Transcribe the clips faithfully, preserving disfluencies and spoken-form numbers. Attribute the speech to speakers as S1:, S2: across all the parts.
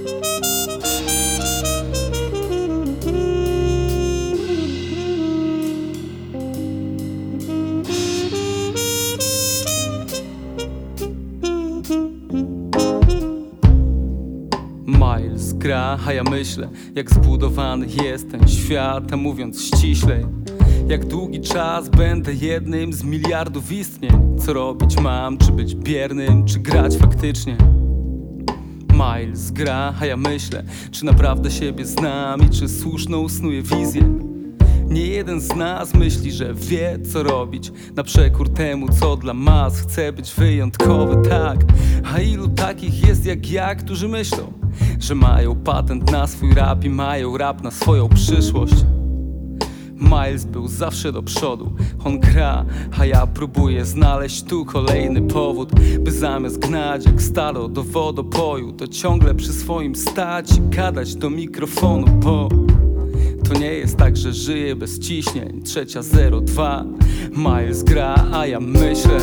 S1: Miles gra, a ja myślę, jak zbudowany jest ten świat. A mówiąc ściślej, jak długi czas będę jednym z miliardów istnień. Co robić mam, czy być biernym, czy grać faktycznie. Miles gra, a ja myślę, czy naprawdę siebie znam i czy słuszną snuję wizję. Nie jeden z nas myśli, że wie co robić, na przekór temu co dla mas. Chce być wyjątkowy, tak. A ilu takich jest jak ja, którzy myślą, że mają patent na swój rap i mają rap na swoją przyszłość. Miles był zawsze do przodu, on gra, a ja próbuję znaleźć tu kolejny powód, by zamiast gnać jak stado do wodopoju, to ciągle przy swoim stać i gadać do mikrofonu, bo to nie jest tak, że żyję bez ciśnień. Trzecia zero dwa, Miles gra, a ja myślę.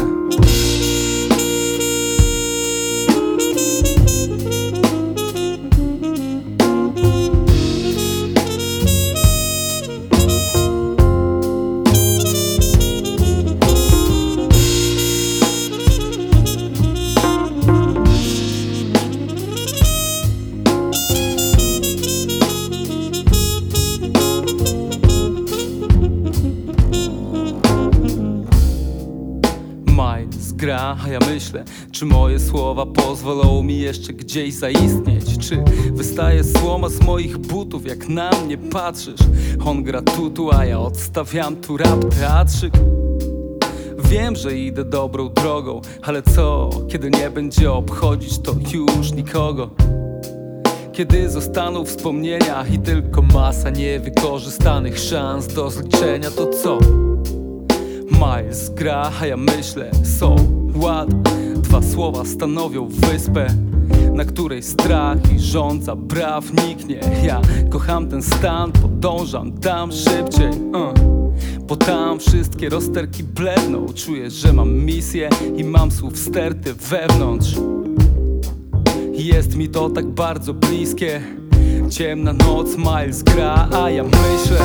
S1: Miles gra, a ja myślę, czy moje słowa pozwolą mi jeszcze gdzieś zaistnieć. Czy wystaje słoma z moich butów, jak na mnie patrzysz. On gra tutu, a ja odstawiam tu rap teatrzyk. Wiem, że idę dobrą drogą, ale co, kiedy nie będzie obchodzić to już nikogo? Kiedy zostaną wspomnienia i tylko masa niewykorzystanych szans do zliczenia, to co? Miles gra, a ja myślę, so what? Dwa słowa stanowią wyspę, na której strach i rządza braw niknie. Ja kocham ten stan, podążam tam szybciej, uh. bo tam wszystkie rozterki bledną. Czuję, że mam misję i mam słów sterty wewnątrz. Jest mi to tak bardzo bliskie. Ciemna noc, Miles gra, a ja myślę.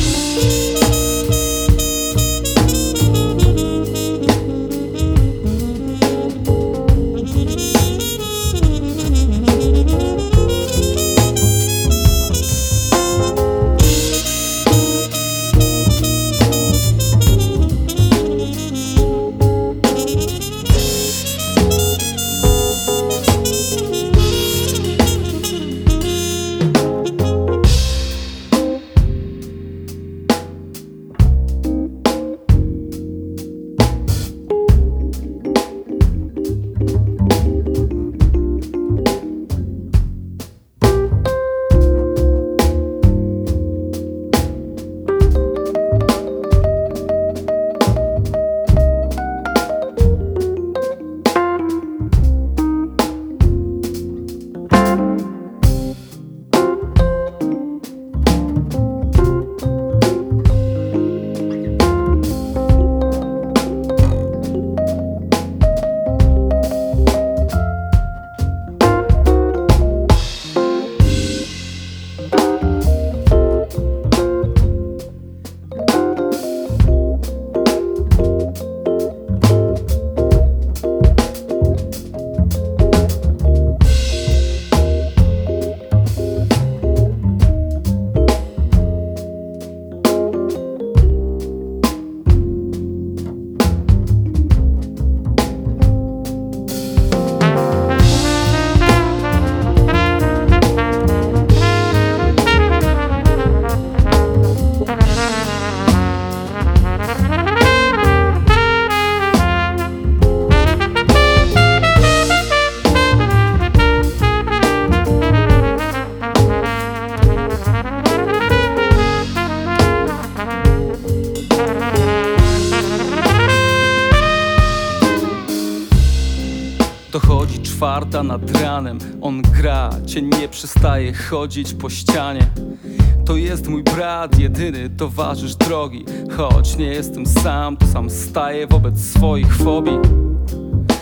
S1: Dochodzi czwarta nad ranem, on gra, cień nie przestaje chodzić po ścianie. To jest mój brat, jedyny towarzysz drogi. Choć nie jestem sam, to sam staję wobec swoich fobii.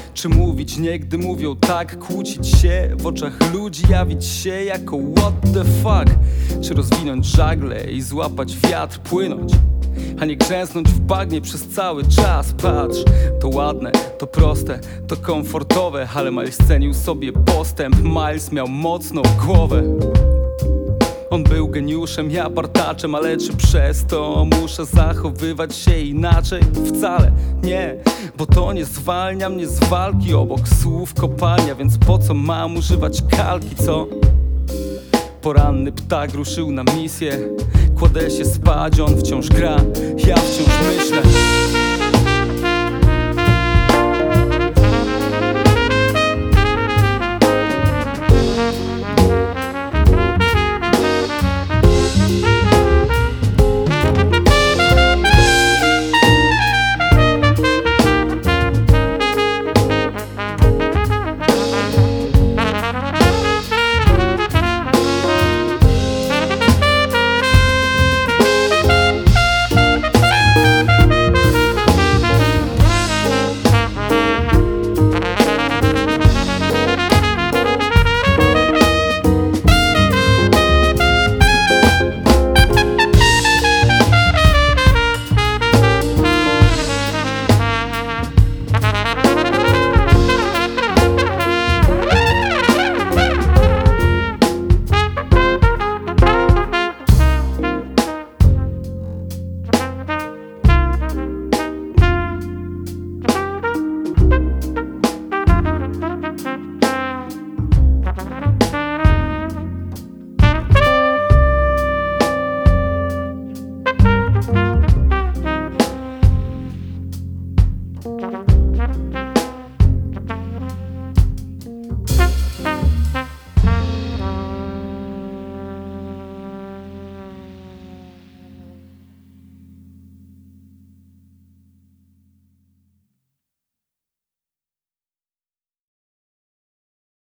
S1: Czy mówić nie, gdy mówią tak? Kłócić się w oczach ludzi, jawić się jako what the fuck? Czy rozwinąć żagle i złapać wiatr, płynąć, a nie grzęznąć w bagnie przez cały czas? Patrz, to ładne, to proste, to komfortowe, ale Miles cenił sobie postęp. Miles miał mocną głowę. On był geniuszem, ja partaczem, ale czy przez to muszę zachowywać się inaczej? Wcale nie, bo to nie zwalnia mnie z walki. Obok słów kopalnia, więc po co mam używać kalki, co? Poranny ptak ruszył na misję. Kładę się spać, on wciąż gra, ja wciąż myślę.